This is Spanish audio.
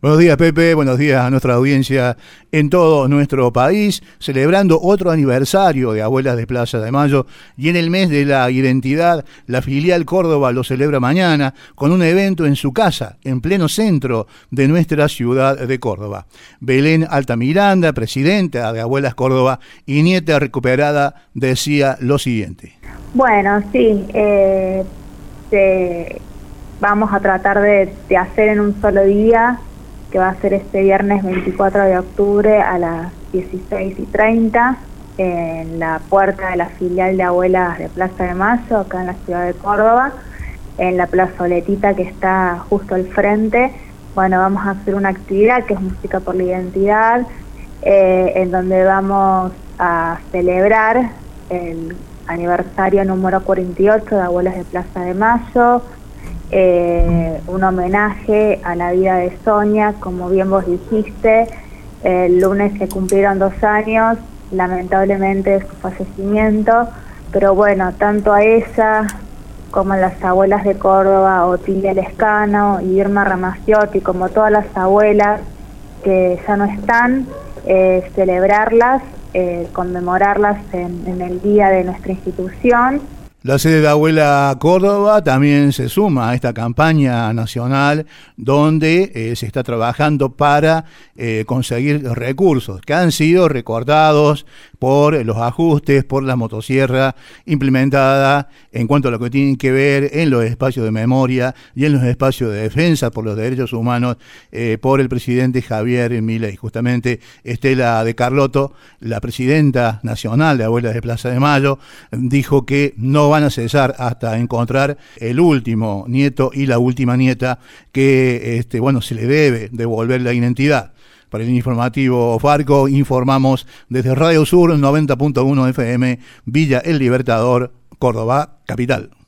Buenos días, Pepe. Buenos días a nuestra audiencia en todo nuestro país, celebrando otro aniversario de Abuelas de Plaza de Mayo, y en el mes de la identidad, la filial Córdoba lo celebra mañana con un evento en su casa, en pleno centro de nuestra ciudad de Córdoba. Belén Altamiranda, presidenta de Abuelas Córdoba y nieta recuperada, decía lo siguiente. Bueno, sí, vamos a tratar de hacer en un solo día, que va a ser este viernes 24 de octubre a las 16:30 en la puerta de la filial de Abuelas de Plaza de Mayo, acá en la ciudad de Córdoba, en la plazoletita que está justo al frente. Bueno, vamos a hacer una actividad que es Música por la Identidad, en donde vamos a celebrar el aniversario número 48 de Abuelas de Plaza de Mayo, un homenaje a la vida de Sonia, como bien vos dijiste. El lunes se cumplieron 2 años, lamentablemente, de su fallecimiento, pero bueno, tanto a ella como a las abuelas de Córdoba, Otilia Lescano y Irma Ramaciotti, como todas las abuelas que ya no están, celebrarlas, conmemorarlas en el día de nuestra institución. La sede de Abuela Córdoba también se suma a esta campaña nacional donde se está trabajando para conseguir los recursos que han sido recortados por los ajustes, por la motosierra implementada en cuanto a lo que tiene que ver en los espacios de memoria y en los espacios de defensa por los derechos humanos por el presidente Javier Milei. Justamente Estela de Carlotto, la presidenta nacional de Abuelas de Plaza de Mayo, dijo que no van a cesar hasta encontrar el último nieto y la última nieta que se le debe devolver la identidad. Para el informativo Farco informamos desde Radio Sur 90.1 FM, Villa El Libertador, Córdoba, capital.